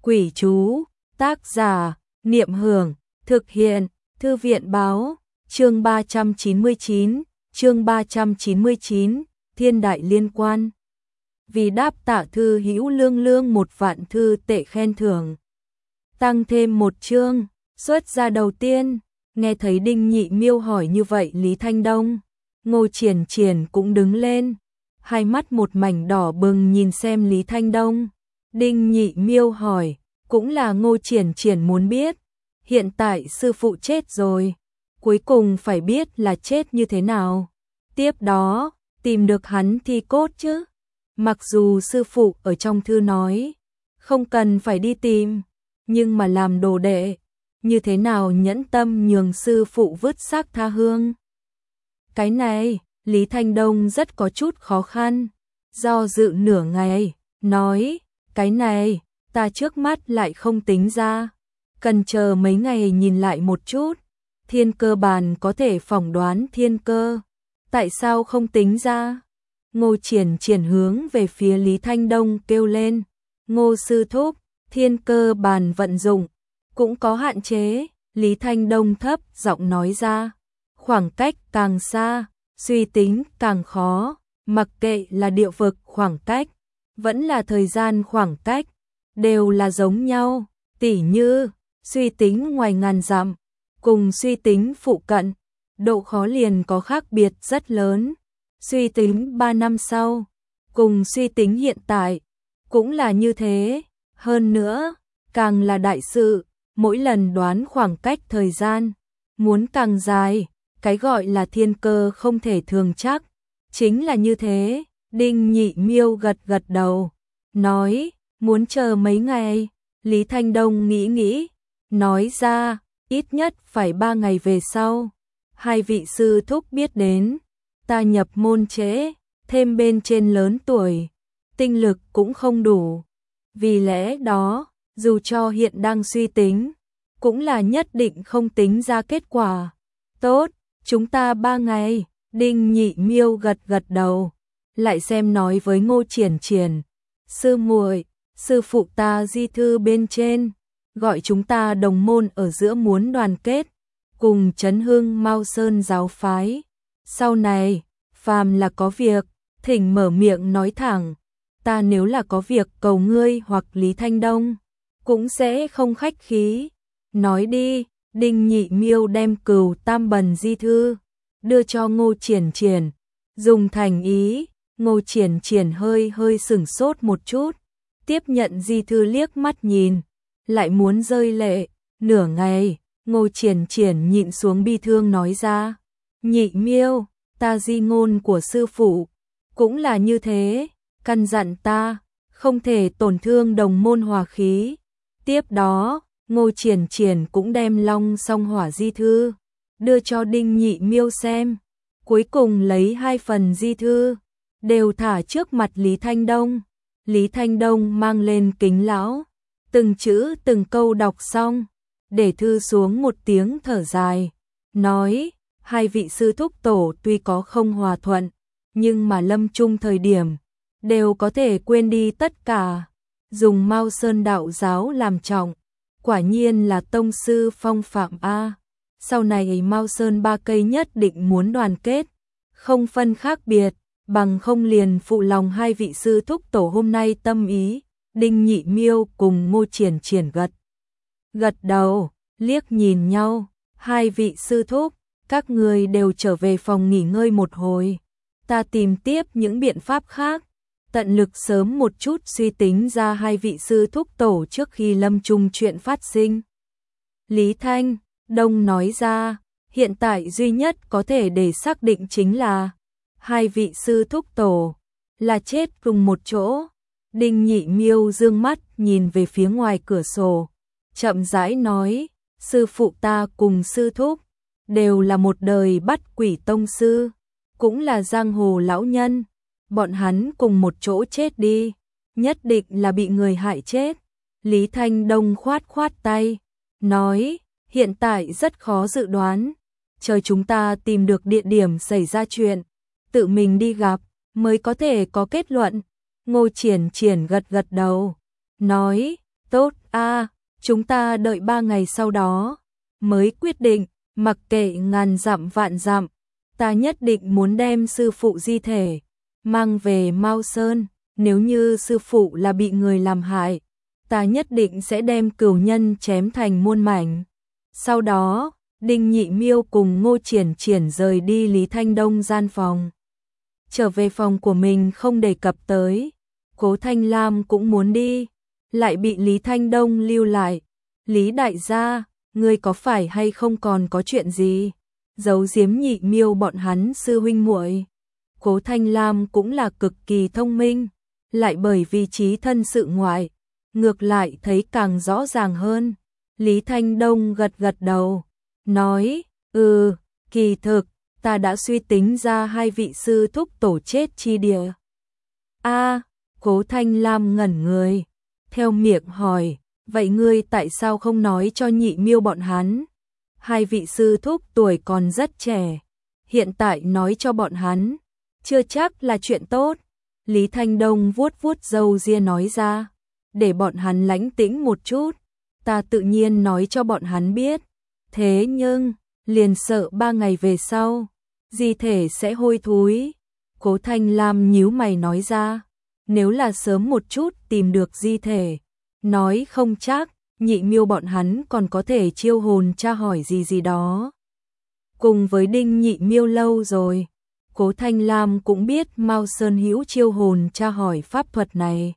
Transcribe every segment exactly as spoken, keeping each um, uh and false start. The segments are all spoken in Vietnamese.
Quỷ chú, tác giả, Niệm Hưởng, thực hiện, Thư viện Báo, chương ba trăm chín mươi chín, chương ba trăm chín mươi chín, Thiên Đại Liên Quan. Vì đáp tạ Thư Hữu Lương Lương một vạn thư tệ khen thưởng. Tăng thêm một chương, xuất ra đầu tiên, nghe thấy Đinh Nhị Miêu hỏi như vậy Lý Thanh Đông, Ngô Triển Triển cũng đứng lên, hai mắt một mảnh đỏ bừng nhìn xem Lý Thanh Đông. Đinh Nhị Miêu hỏi, cũng là Ngô Triển Triển muốn biết, hiện tại sư phụ chết rồi, cuối cùng phải biết là chết như thế nào. Tiếp đó, tìm được hắn thi cốt chứ. Mặc dù sư phụ ở trong thư nói, không cần phải đi tìm, nhưng mà làm đồ đệ, như thế nào nhẫn tâm nhường sư phụ vứt xác tha hương. Cái này, Lý Thanh Đông rất có chút khó khăn, do dự nửa ngày, nói, cái này, ta trước mắt lại không tính ra, cần chờ mấy ngày nhìn lại một chút, thiên cơ bàn có thể phỏng đoán thiên cơ, tại sao không tính ra? Ngô Triển Triển hướng về phía Lý Thanh Đông kêu lên, Ngô sư thúc, thiên cơ bàn vận dụng, cũng có hạn chế, Lý Thanh Đông thấp giọng nói ra, khoảng cách càng xa, suy tính càng khó, mặc kệ là địa vực khoảng cách, vẫn là thời gian khoảng cách, đều là giống nhau, tỉ như, suy tính ngoài ngàn dặm, cùng suy tính phụ cận, độ khó liền có khác biệt rất lớn. Suy tính ba năm sau, cùng suy tính hiện tại, cũng là như thế. Hơn nữa, càng là đại sự, mỗi lần đoán khoảng cách thời gian, muốn càng dài, cái gọi là thiên cơ không thể thường chắc. Chính là như thế, Đinh Nhị Miêu gật gật đầu, nói, muốn chờ mấy ngày. Lý Thanh Đông nghĩ nghĩ, nói ra, ít nhất phải ba ngày về sau. Hai vị sư thúc biết đến, ta nhập môn trễ, thêm bên trên lớn tuổi, tinh lực cũng không đủ. Vì lẽ đó, dù cho hiện đang suy tính, cũng là nhất định không tính ra kết quả. Tốt, chúng ta ba ngày, Đinh Nhị Miêu gật gật đầu, lại xem nói với Ngô Triển Triển, sư muội, sư phụ ta di thư bên trên, gọi chúng ta đồng môn ở giữa muốn đoàn kết, cùng chấn hưng Mao Sơn giáo phái. Sau này, phàm là có việc, thỉnh mở miệng nói thẳng, ta nếu là có việc cầu ngươi hoặc Lý Thanh Đông, cũng sẽ không khách khí. Nói đi, Đinh Nhị Miêu đem Cửu Tam Bần di thư, đưa cho Ngô Triển Triển, dùng thành ý. Ngô Triển Triển hơi hơi sửng sốt một chút, tiếp nhận di thư liếc mắt nhìn, lại muốn rơi lệ, nửa ngày, Ngô Triển Triển nhịn xuống bi thương nói ra, Nhị Miêu, ta di ngôn của sư phụ, cũng là như thế, căn dặn ta, không thể tổn thương đồng môn hòa khí. Tiếp đó, Ngô Triển Triển cũng đem Long Song Hỏa di thư, đưa cho Đinh Nhị Miêu xem, cuối cùng lấy hai phần di thư, đều thả trước mặt Lý Thanh Đông. Lý Thanh Đông mang lên kính lão, từng chữ từng câu đọc xong, để thư xuống một tiếng thở dài, nói, hai vị sư thúc tổ tuy có không hòa thuận, nhưng mà lâm chung thời điểm, đều có thể quên đi tất cả, dùng Mao Sơn đạo giáo làm trọng, quả nhiên là tông sư phong phạm A. Sau này Mao Sơn ba cây nhất định muốn đoàn kết, không phân khác biệt, bằng không liền phụ lòng hai vị sư thúc tổ hôm nay tâm ý. Đinh Nhị Miêu cùng Ngô Triển Triển gật gật đầu, liếc nhìn nhau, hai vị sư thúc, các người đều trở về phòng nghỉ ngơi một hồi, ta tìm tiếp những biện pháp khác, tận lực sớm một chút suy tính ra hai vị sư thúc tổ trước khi lâm chung chuyện phát sinh. Lý Thanh Đông nói ra, hiện tại duy nhất có thể để xác định chính là hai vị sư thúc tổ là chết cùng một chỗ. Đinh Nhị Miêu dương mắt nhìn về phía ngoài cửa sổ, chậm rãi nói, sư phụ ta cùng sư thúc, đều là một đời bắt quỷ tông sư, cũng là giang hồ lão nhân, bọn hắn cùng một chỗ chết đi, nhất định là bị người hại chết. Lý Thanh Đông khoát khoát tay, nói, hiện tại rất khó dự đoán, chờ chúng ta tìm được địa điểm xảy ra chuyện, tự mình đi gặp, mới có thể có kết luận. Ngô Triển Triển gật gật đầu, nói, tốt, a, chúng ta đợi ba ngày sau đó mới quyết định, mặc kệ ngàn dặm vạn dặm, ta nhất định muốn đem sư phụ di thể mang về Mao Sơn, nếu như sư phụ là bị người làm hại, ta nhất định sẽ đem cửu nhân chém thành muôn mảnh. Sau đó, Đinh Nhị Miêu cùng Ngô Triển Triển rời đi Lý Thanh Đông gian phòng. Trở về phòng của mình không đề cập tới, Cố Thanh Lam cũng muốn đi, lại bị Lý Thanh Đông lưu lại. Lý đại gia, ngươi có phải hay không còn có chuyện gì? Giấu giếm Nhị Miêu bọn hắn sư huynh muội. Cố Thanh Lam cũng là cực kỳ thông minh, lại bởi vì trí thân sự ngoại, ngược lại thấy càng rõ ràng hơn. Lý Thanh Đông gật gật đầu, nói, ừ, kỳ thực, ta đã suy tính ra hai vị sư thúc tổ chết chi địa. A, Cố Thanh Lam ngẩn người, theo miệng hỏi, vậy ngươi tại sao không nói cho Nhị Miêu bọn hắn? Hai vị sư thúc tuổi còn rất trẻ, hiện tại nói cho bọn hắn, chưa chắc là chuyện tốt. Lý Thanh Đông vuốt vuốt râu ria nói ra, để bọn hắn lánh tĩnh một chút, ta tự nhiên nói cho bọn hắn biết. Thế nhưng, liền sợ ba ngày về sau, di thể sẽ hôi thối. Cố Thanh Lam nhíu mày nói ra, nếu là sớm một chút tìm được di thể, nói không chắc, Nhị Miêu bọn hắn còn có thể chiêu hồn tra hỏi gì gì đó. Cùng với Đinh Nhị Miêu lâu rồi, Cố Thanh Lam cũng biết Mao Sơn hữu chiêu hồn tra hỏi pháp thuật này.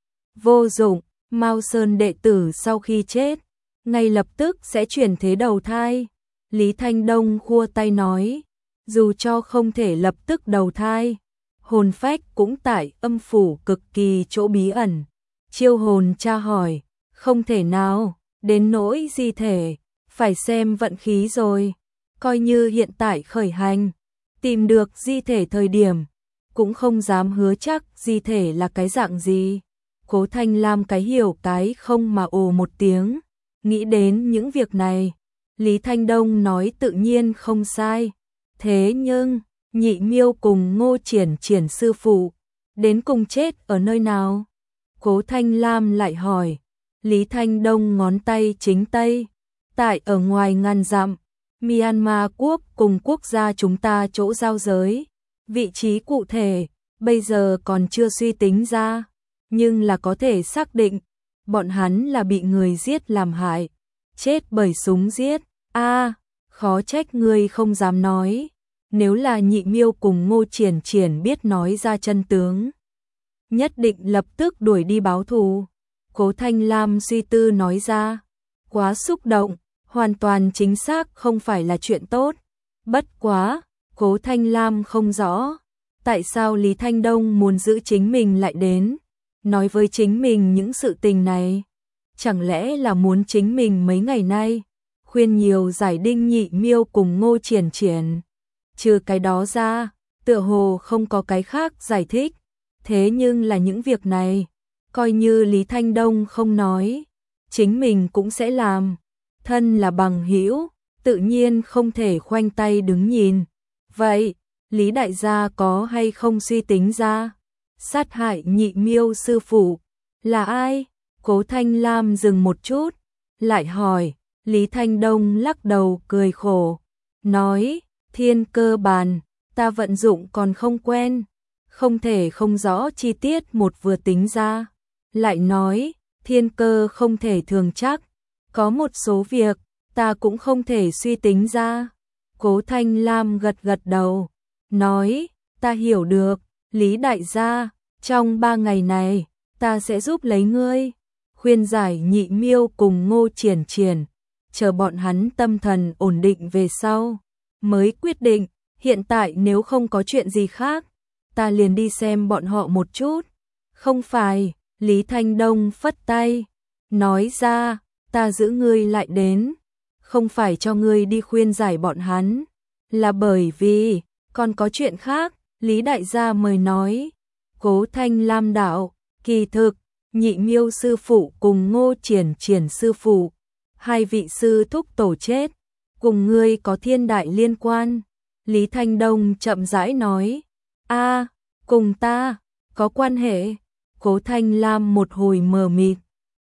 Vô dụng, Mao Sơn đệ tử sau khi chết, ngay lập tức sẽ chuyển thế đầu thai. Lý Thanh Đông khua tay nói, dù cho không thể lập tức đầu thai, hồn phách cũng tại âm phủ cực kỳ chỗ bí ẩn. Chiêu hồn tra hỏi, không thể nào, đến nỗi di thể, phải xem vận khí rồi. Coi như hiện tại khởi hành, tìm được di thể thời điểm, cũng không dám hứa chắc di thể là cái dạng gì. Cố Thanh Lam cái hiểu cái không mà ồ một tiếng, nghĩ đến những việc này. Lý Thanh Đông nói tự nhiên không sai. Thế nhưng, Nhị Miêu cùng Ngô Triển Triển sư phụ, đến cùng chết ở nơi nào? Cố Thanh Lam lại hỏi. Lý Thanh Đông ngón tay chính tây, tại ở ngoài ngàn dặm, Myanmar quốc cùng quốc gia chúng ta chỗ giao giới. Vị trí cụ thể, bây giờ còn chưa suy tính ra, nhưng là có thể xác định, bọn hắn là bị người giết làm hại, chết bởi súng giết. A, khó trách ngươi không dám nói, nếu là Nhị Miêu cùng Ngô Triển Triển biết nói ra chân tướng, nhất định lập tức đuổi đi báo thù. Cố Thanh Lam suy tư nói ra, quá xúc động, hoàn toàn chính xác không phải là chuyện tốt. Bất quá, Cố Thanh Lam không rõ, tại sao Lý Thanh Đông muốn giữ chính mình lại đến, nói với chính mình những sự tình này. Chẳng lẽ là muốn chính mình mấy ngày nay, khuyên nhiều giải Đinh Nhị Miêu cùng Ngô Triển Triển. Trừ cái đó ra, tựa hồ không có cái khác giải thích. Thế nhưng là những việc này, coi như Lý Thanh Đông không nói, chính mình cũng sẽ làm. Thân là bằng hữu, tự nhiên không thể khoanh tay đứng nhìn. Vậy, Lý đại gia có hay không suy tính ra, sát hại Nhị Miêu sư phụ là ai? Cố Thanh Lam dừng một chút, lại hỏi. Lý Thanh Đông lắc đầu cười khổ, nói, thiên cơ bàn, ta vận dụng còn không quen, không thể không rõ chi tiết một vừa tính ra. Lại nói, thiên cơ không thể thường chắc, có một số việc, ta cũng không thể suy tính ra. Cố Thanh Lam gật gật đầu, nói, ta hiểu được, Lý đại gia, trong ba ngày này, ta sẽ giúp lấy ngươi, khuyên giải Nhị Miêu cùng Ngô Triển Triển, chờ bọn hắn tâm thần ổn định về sau, mới quyết định. Hiện tại nếu không có chuyện gì khác, ta liền đi xem bọn họ một chút. Không phải, Lý Thanh Đông phất tay, nói ra, ta giữ ngươi lại đến, không phải cho ngươi đi khuyên giải bọn hắn, là bởi vì, còn có chuyện khác. Lý đại gia mời nói. Cố Thanh Lam đạo, kỳ thực, Nhị Miêu sư phụ cùng Ngô Triển Triển sư phụ, hai vị sư thúc tổ chết, cùng ngươi có thiên đại liên quan. Lý Thanh Đông chậm rãi nói, a, cùng ta, có quan hệ. Cố Thanh Lam một hồi mờ mịt,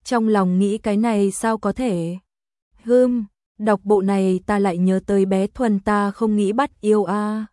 trong lòng nghĩ cái này sao có thể. Hưm, đọc bộ này ta lại nhớ tới bé Thuần ta không nghĩ bắt yêu a.